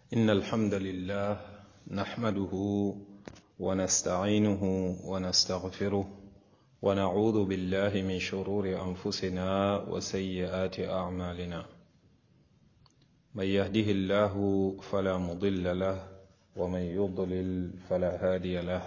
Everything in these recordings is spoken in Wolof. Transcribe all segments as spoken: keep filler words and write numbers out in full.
إن الحمد لله نحمده ونستعينه ونستغفره ونعوذ بالله من شرور أنفسنا وسيئات أعمالنا من يهده الله فلا مضل له ومن يضلل فلا هادي له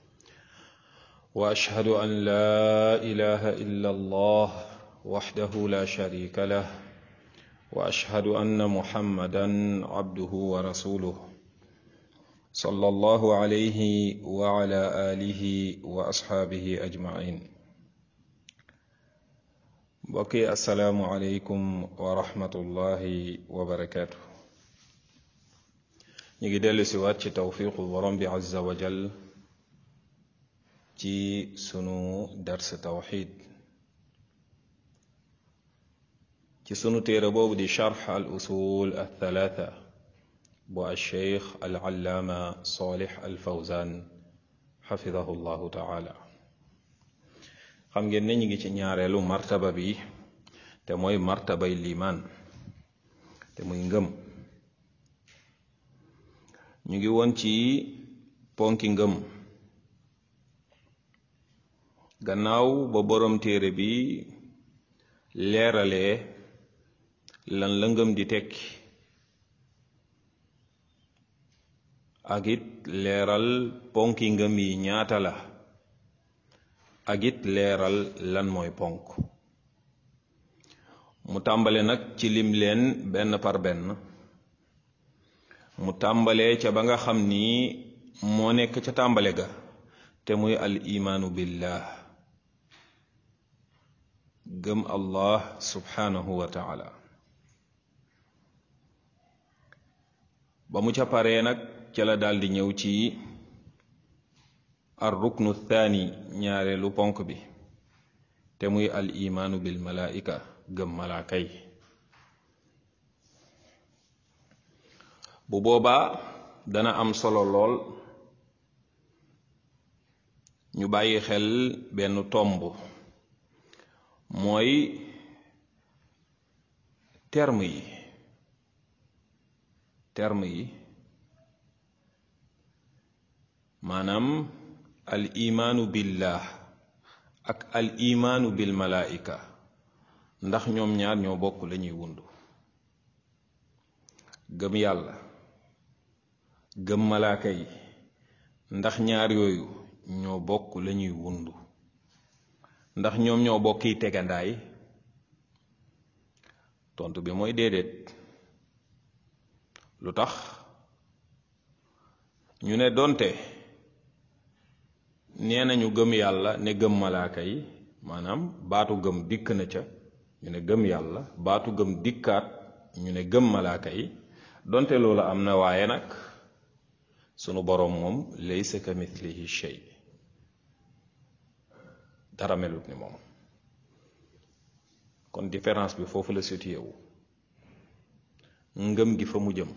وأشهد أن لا إله إلا الله وحده لا شريك له وأشهد أن محمدا عبده ورسوله صلى الله عليه وعلى آله وأصحابه أجمعين. بقي السلام عليكم ورحمة الله وبركاته. نجدل سوات توفيق الورم عز وجل ci sunu dars tawxid ci sunu téere boobu di charx al usul al thalatha bu al cheikh al allaama salih al fawzan xafidahu llahu taala. xam ngeen ne ñu ngi ci ñaareelu martaba bi te mooy martabay limaan te muy ngëm. ñu ngi woon ci ponki ngëm gannaaw ba borom téere bi leeralee lan la ngëm di tekki ak it leeral ponki ngëm yi ñaata la ak it leeral lan mooy ponk. mu tàmbale nag ci lim leen benn par benn. mu tàmbalee ca ba nga xam ni moo nekk ca tàmbale ga te muy al imaanu billah, gëm allah subhanahu wa taala. ba mu ca paree nag ca la daldi ñëw ci ar ruknu thani, ñaareelu ponk bi te muy al imaanu bil malaika, gëm malaaka yi. bu boobaa dana am solo lool ñu bàyyi xel benn tomb, mooy terme yi terme yi maanaam al imaanu billah ak al imaanu bil malaika, ndax ñoom ñaar ñoo bokk lañuy wundu. gëm yàlla gëm malaaka yi, ndax ñaar yooyu ñoo bokk lañuy wundu, ndax ñoom ñoo bokki tegandaay? tontu bi mooy déedéet. lu tax? ñu ne donte nee nañu gëm yàlla ne gëm malaaka yi, maanaam baatu gëm dikk na ca ñu ne gëm yàlla, baatu gëm dikkaat ñu ne gëm malaaka yi, donte loolu am na, waaye nag sunu boroom moom laysa ka mithlihi shay, dara melut ni moom. kon différence bi foofu la situé wu. ngëm gi fa mu jëm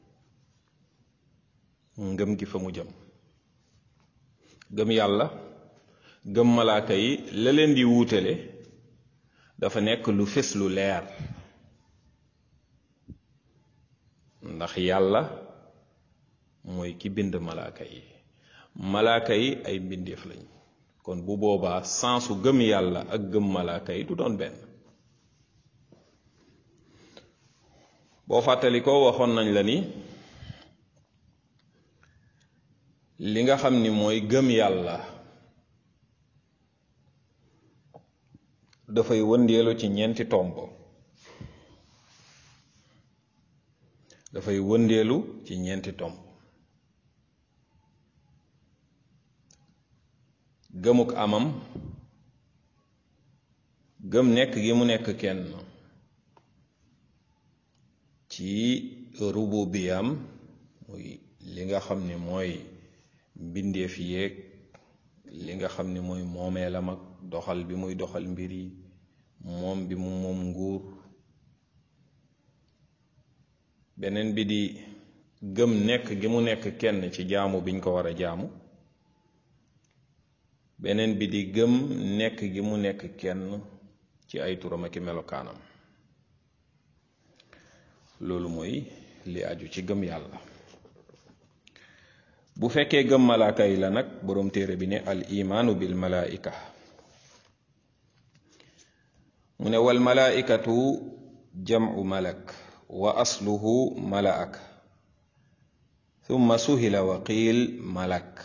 ngëm gi fa mu jëm gëm yàlla gëm malaaka yi, la leen di wuutale dafa nekk lu fés lu leer. ndax yàlla mooy ki bind malaaka yi, malaaka yi ay mbindeef lañ. kon bu boobaa sensu gëm yàlla ak gëm malaaka yi du doon benn. boo fàttali ko waxoon nañ la ni li nga xam ni mooy gëm yàlla dafay wëndeelu ci ñeenti tomb. dafay wëndeelu ci ñeenti tomb. gëmuk amam, gëm nekk gi mu nekk kenn ci rububiyam, muy li nga xam ni mooy mbindeef yéeg li nga xam ni mooy moomeelam ak doxal bi muy doxal mbir yi, moom bi mu moom nguur. beneen bi di gëm nekk gi mu nekk kenn ci jaamu biñ ko war a jaamu. beneen bi di gëm nekk gi mu nekk kenn ci ay turam ak melokaanam. loolu mooy li aju ci gëm yàlla. bu fekkee gëm malaaka yi la nag boroom téere bi ne al imaanu bil malaa'ika mu ne wal malaa'ikatu jam'u malak wa asluhu mala'ak thumma suhila wa qiil malak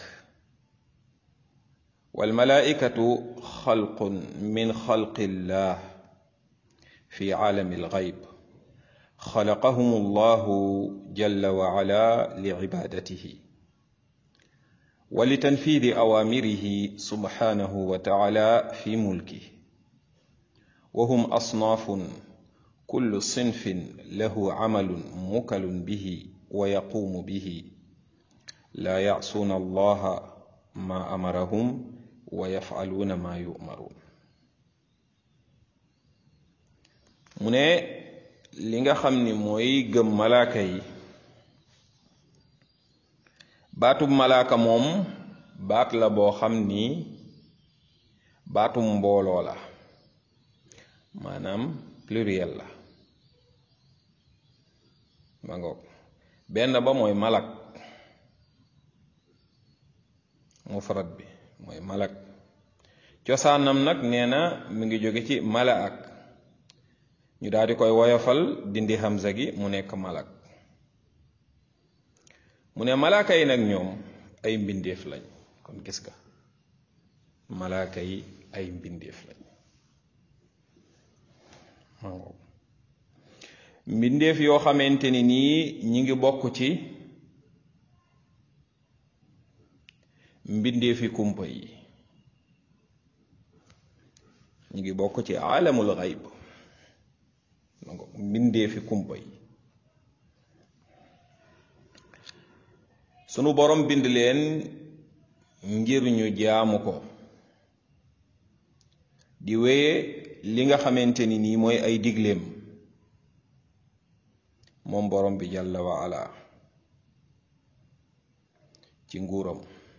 wal malaa'ikatu xalqun min xalqillah fi aalami al-ghayb xalaqahum allahu jalla wa ala li ibaadatihi wa li tanfiidi awaamirihi subhaanahu wa ta'ala fi mulkihi wa hum asnaafun kullu sinfin lahu amalun mukalun bihi wa yaquumu bihi laa ya'suuna allaha maa amarahum wa yaf'aluuna maa yu'maruun. mu ne li nga xam ni mooy gëm malaaka yi baatub malaaka moom baat la boo xam ni baatum mbooloo la maanaam pluriel la ma ngoog benn ba mooy malak mufrad bi mooy malak cosaanam nag nee na mi ngi jóge ci malaak ñu daal di koy woyofal dindi hamza gi mu nekk malak mu ne malaaka yi nag ñoom ay mbindeef lañ kon gis nga malaaka yi ay mbindeef lañ mbindeef yoo xamante ni nii ñi ngi bokk ci mbindeefi kumpa yi ñi ngi bokk ci aalamul xayb mbindeefi kumpa yi sunu borom bind leen ngir ñu jaamu ko di wéye li nga xamante ni nii mooy ay digleem moom borom bi jàlla wa ala ci nguuram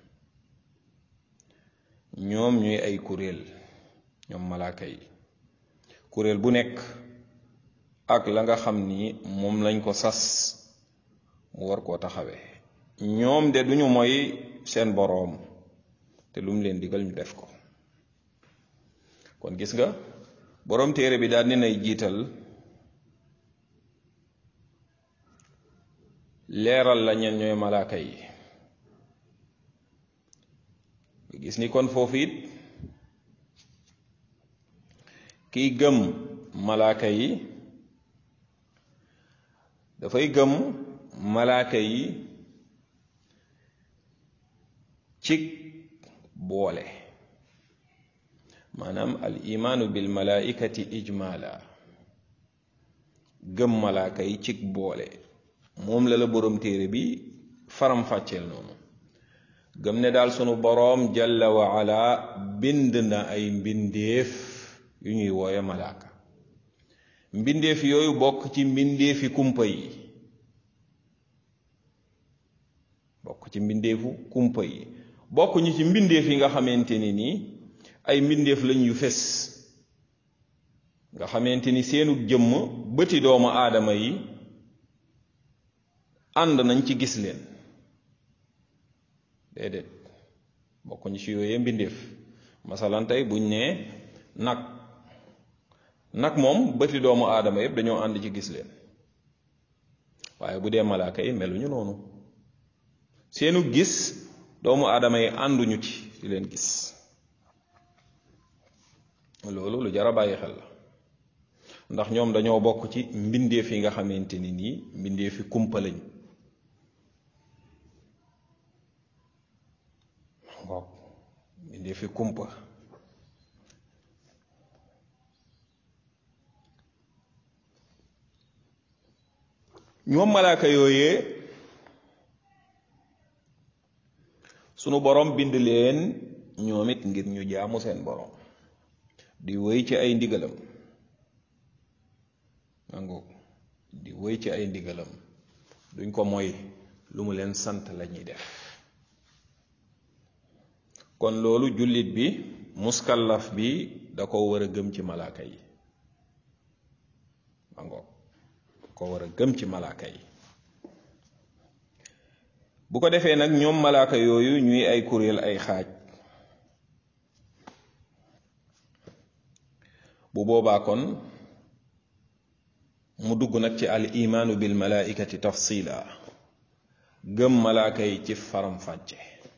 ñoom ñuy ay kuréel ñoom malaaka yi kuréel bu nekk ak la nga xam ni moom lañ ko sas mu war koo taxawee ñoom de duñu mooy seen boroom te lu mu leen digal ñu def ko kon gis nga boroom téere bi daal dinay jiital leeral la ñen ñooy malaaka yi gis ni kon foofu it kiy gëm malaaka yi dafay gëm malaaka yi ci boole maanaam al imaanu bil malaaikati ijmaala gëm malaaka yi ci boole moom la la boroom téere bi faram fàcceel noonu gëm ne daal sunu boroom jalla wa ala bind na ay mbindeef yu ñuy wooye malaaka mbindeef yooyu bokk ci mbindeefi kumpa yi bokk ci mbindeefu kumpa yi bokk ñu ci mbindeef yi nga xamante ni nii ay mbindeef lañ yu fes nga xamante ni seenu jëmm bëti doomu aadama yi ànd nañ ci gis leen déedéet bokk ñu ci yooyee mbindeef masalan tey buñ nee nag nag moom bëti doomu aadama yépp dañoo ànd ci gis leen waaye bu dee malaaka yi meluñu noonu seenu gis doomu aadama yi ànduñu ci di leen gis loolu lu jar a bàyyi xel la ndax ñoom dañoo bokk ci mbindeef yi nga xamante ni nii mbindeef yi kumpa lañ waaw mbindeef yi kumpa ñoom malaaka yooyee sunu borom bind leen ñoom it ngir ñu jaamu seen borom di wéy ci ay ndigalam nangu di wéy ci ay ndigalam duñ ko moy lu mu leen sant lañuy def kon loolu jullit bi muskallaf bi da ko war a gëm ci malaaka yi nangu ko war a gëm ci malaaka yi bu ko defee nag ñoom malaaka yooyu ñuy ay kuréel ay xaaj bu boobaa kon mu dugg nag ci al imaanu bil malaikati tafsila gëm malaaka yi ci faram fàcce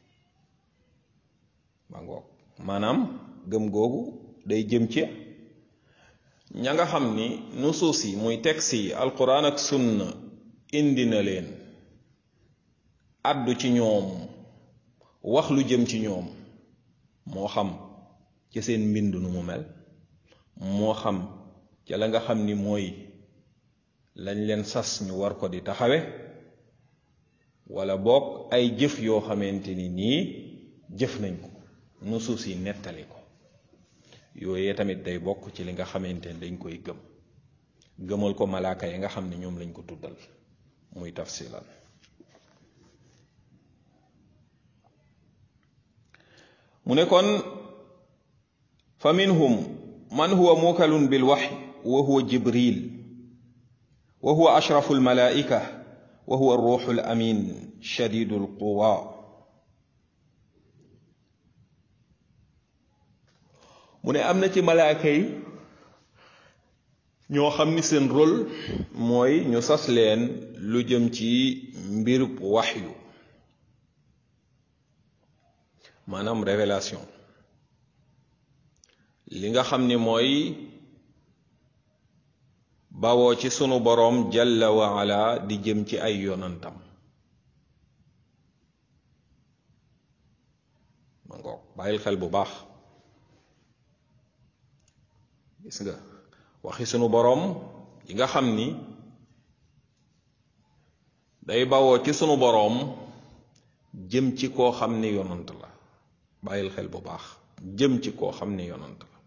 ma ngoog maanaam gëm googu day jëm ci ña nga xam ni nusuus yi muy texte yi alquran ak sunna indi na leen addu ci ñoom wax lu jëm ci ñoom moo xam ci seen mbind nu mu mel moo xam ca la nga xam ni mooy lañ leen sas ñu war ko di taxawe wala boog ay jëf yoo xamante ni nii jëf nañ ko nusuus yi nettali ko yooyee tamit day bokk ci li nga xamante ni dañ koy gëm gëmal ko malaaka yi nga xam ne ñoom lañ ko tuddal muy tafsilan mu ne kon fa minhum man huwa mukalun bil wahyi wa huwa jibril wa huwa ashrafu al malaika wa huwa ar-ruhu al amin shadidu al quwa mu ne am na ci malaaka yi ñoo xam ni seen rôle mooy ñu sas leen lu jëm ci mbirub waxyu maanaam révélation li nga xam ni mooy bawoo ci sunu boroom jalla wa ala di jëm ci ay yonantam ma ngoog bàyyil xel bu baax gis nga waxi sunu boroom yi nga xam ni day bawoo ci sunu boroom jëm ci koo xam ni yonant la bàyyil xel bu baax jëm ci koo xam ni yonant la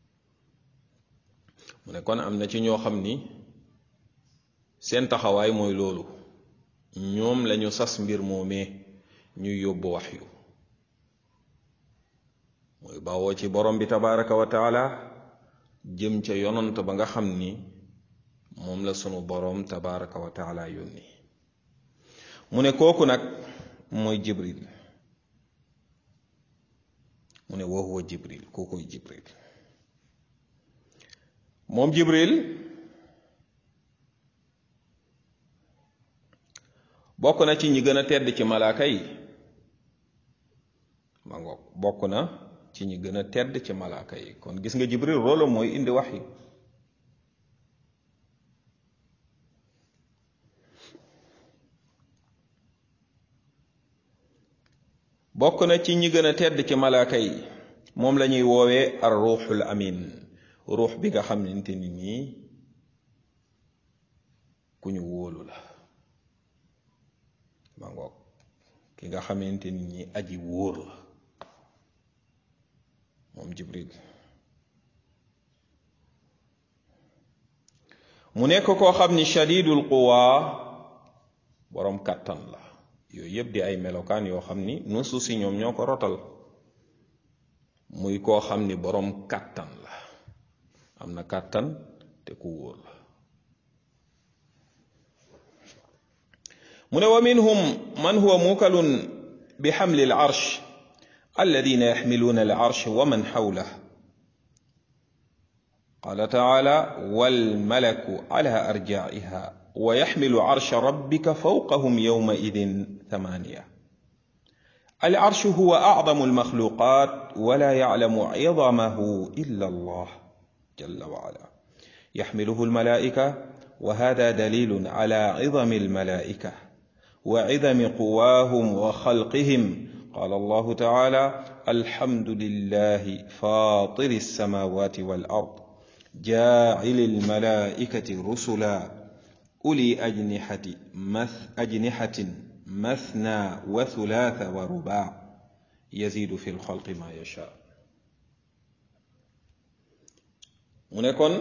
mu ne kon am na ci ñoo xam ni seen taxawaay mooy loolu ñoom lañu sas mbir moomee ñuy yóbbu waxyu mooy bawoo ci borom bi tabaraka wa taala jëm ca yonant ba nga xam ni moom la sunu boroom tabaraka wa taala yónni mu ne kooku nag mooy jibril mu ne wa huwa jibril kookoy jibril moom jibril bokk na ci ñi gën a tedd ci malaaka yi ma ngoog bokk na ci ñi gën a tedd ci malaaka yi kon gis nga jibril rôle mooy indi wax yi bokk na ci ñi gën a tedd ci malaaka yi moom la ñuy woowee ar ruuxul amin ruux bi nga xamante ni nii ku ñu wóolu la ma ngoog ki nga xamante ni nii aji wóor la moom jibril mu nekk koo xam ni shadidul quwa boroom kàttan la yooyu yëpp di ay melokaan yoo xam ni nusu si ñoom ñoo ko rotal muy koo xam ni boroom kàttan la am na kàttan te ku wóor la mu ne wa minhum man huwa mukalun bi xamli al arsh alladina yaxmiluuna al arsh wa man xawlah qala taala walmalaku ala arjaiha wa yaxmilu arsha rabbika fawqahum yawmaidin thamaniya al arshu huwa acdamu almaxluqat wala yaclamu cidamahu illa allah jalla wacala yaxmiluhu almalaika wa hada dalilun ala cidami almalaika wa cidami quwaahum wa xalqihim qala allahu taala alhamdu lillahi fatiri alsamawati wal ard jaacili almalaikati rusula uli ajnihati math ajnihatin mathna wa thulatha wa ruba' yazidu fi lxalqi ma yasha mu ne kon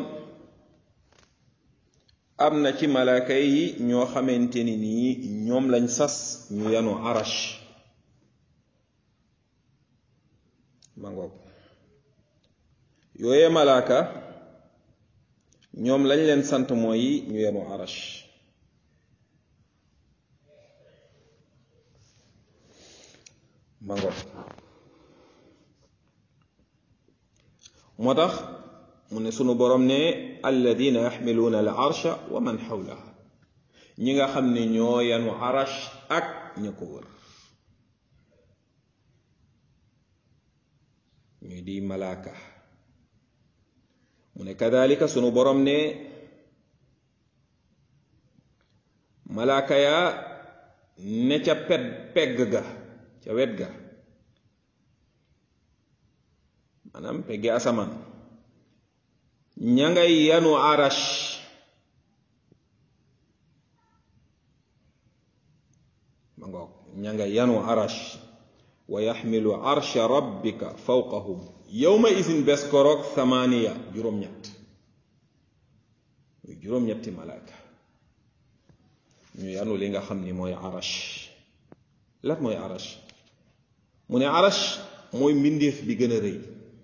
am na ci malaaka yi ñoo xamante ni nii ñoom lañ sas ñu yanu arash ma ngoog yooye malaaka ñoom lañ leen sant mooy ñu yenu arash ma ngoog moo tax mu ne sunu borom ne alladina yaxmiluuna al arsha wa man xawlaha ñi nga xam ne ñoo yanu arash ak ña ko wër ñuy di malaaka mu ne kadalika sunu borom ne malaaka ya ne ca pet pegg ga ca wet ga maanaam peggi asamaan ña ngay yanu arash ma ngoog ña ngay yanu arash wa yaxmilu arsha rabbika fawqahum yawma isin bes koroog thamaniya juróom-ñett muy juróom-ñetti malaaka ñu yanu li nga xam ni mooy arash lan mooy arash mu ne arash mooy mbindeef bi gën a rëy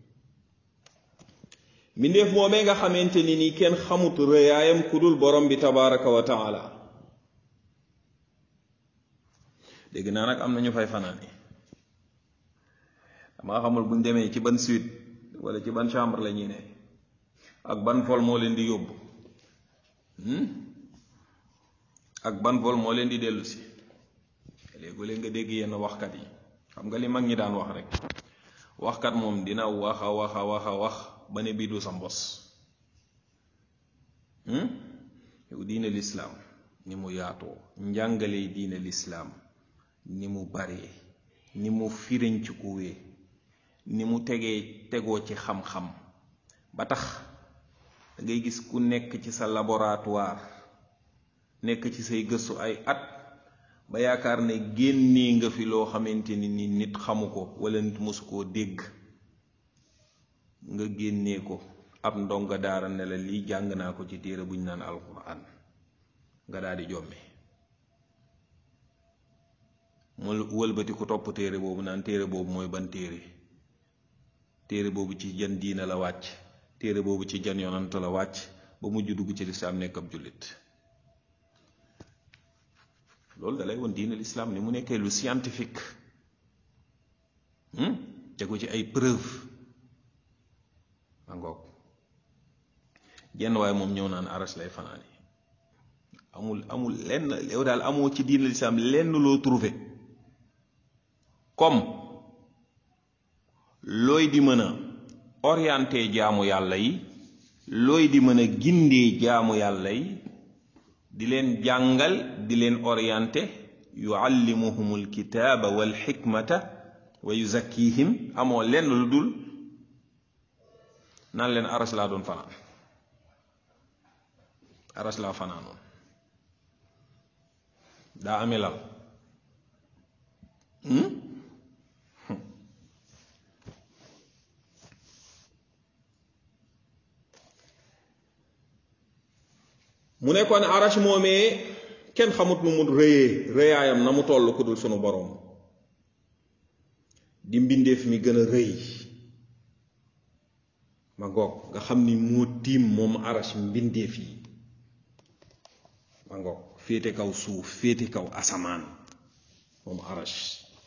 mbindeef moomee nga xamante ni nii kenn xamut rëyaayam ku dul borom bi tabaraka wa taala dégg naa nag am na ñu fay fanaani dama xamul buñ demee ci ban suite wala ci ban chambre la ñuy ne ak ban vol moo leen di yóbbu ak ban vol moo leen di dellu si léegi-léeg nga dégg yenn waxkat yi xam nga li mag ñi daan wax rek waxkat moom dina wax a wax a wax a wax ba ne bii du sa mbos yow diine lislaam ni mu yaatoo njàngale diine lislaam ni mu baree ni mu firiñ ci kuwee ni mu tegee tegoo ci xam-xam ba tax da ngay gis ku nekk ci sa laboratoire nekk ci say gëstu ay at ba yaakaar ne génnee nga fi loo xamante ni ni nit xamu ko wala nit mosu koo dégg nga génnee ko ab ndonga daara ne la lii jàng naa ko ci téere buñ naan alquran nga daal di jommi mu wëlbati ku topp téere boobu naan téere boobu mooy ban téere téere boobu ci jan diina la wàcc téere boobu ci jan yonant la wàcc ba mujj dugg ci lislaam nekk ab jullit loolu dalay woon diine lislaam ni mu nekkee lu scientifique tegu ci ay preuve angoog jenn waaye moom ñëw naan arash lay fanaani amul amul lenn yow daal amoo ci diine lislaam lenn loo trouvé comme looy di mën a orienté jaamu yàlla yi looy di mën a gindee jaamu yàlla yi di leen jàngal di leen orienté yuallimuhumul kitaaba wal xikmata wa yuzakkihim amoo lenn lu dul naan leen aras laa doon fanaan aras laa fanaanoon daa amee lal mu ne kon arash moomee kenn xamut nu mu rëyee rëyaayam na mu toll ku dul sunu boroom di mbindeef mi gën a rëy ma ngoog nga xam ni moo tiim moom arash mbindeef yi ma ngoog féete kaw suuf féete kaw asamaan moom arash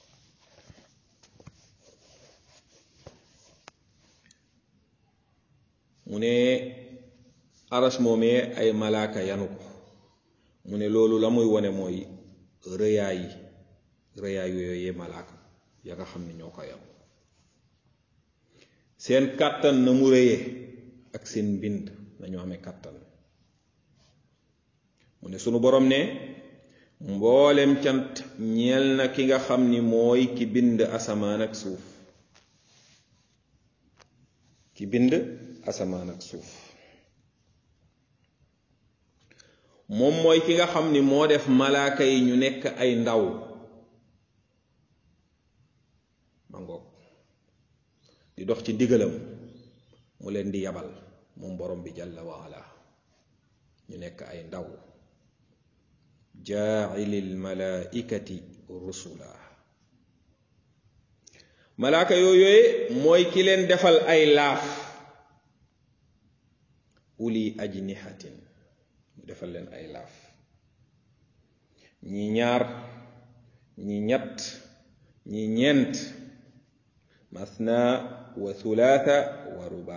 mu ne arash moomee ay malaaka yanu ko mu ne loolu la muy wone mooy rëyaay rëyaay yooyee malaaka ya nga xam ne ñoo ko yanu seen kàttan na mu rëyee ak seen mbind nañu amee kàttan mu ne sunu borom ne mboolem cant ñeel na ki nga xam ni mooy ki bind asamaan ak suuf ki bind asamaan ak suuf moom mooy ki nga xam ni moo def malaaka yi ñu nekk ay ndaw ma ngoog di dox ci ndigalam mu leen di yabal moom borom bi jalla wa ala ñu nekk ay ndaw jaa'ilil malaa'ikati rusula malaaka yooyee mooy ki leen defal ay laaf uli ajnihatin mu defal leen ay laaf ñi ñaar ñi ñett ñi ñeent masna wa thulatha wa ruba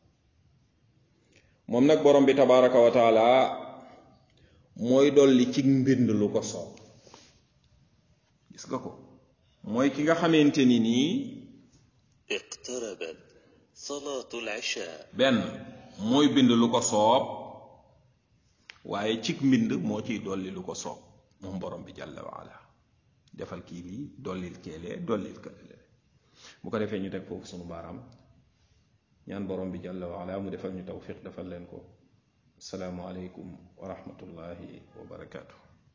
moom nag borom bi tabaraka wa taala mooy dolli ci mbind lu ko soob gis nga ko mooy ki nga xamante ni nii iqtarabat salatu al-isha benn mooy bind lu ko soob waaye cig mbind moo ciy dolli lu ko soob moom borom bi jàlla wa ala defal kii lii dollil keelee dollil kële bu ko defee ñu teg foofu sunu baaraam ñaan borom bi jàlla wa ala mu defal ñu tawfiq defal leen ko asalaamu aleykum wa rahmatullahi wa barakaatu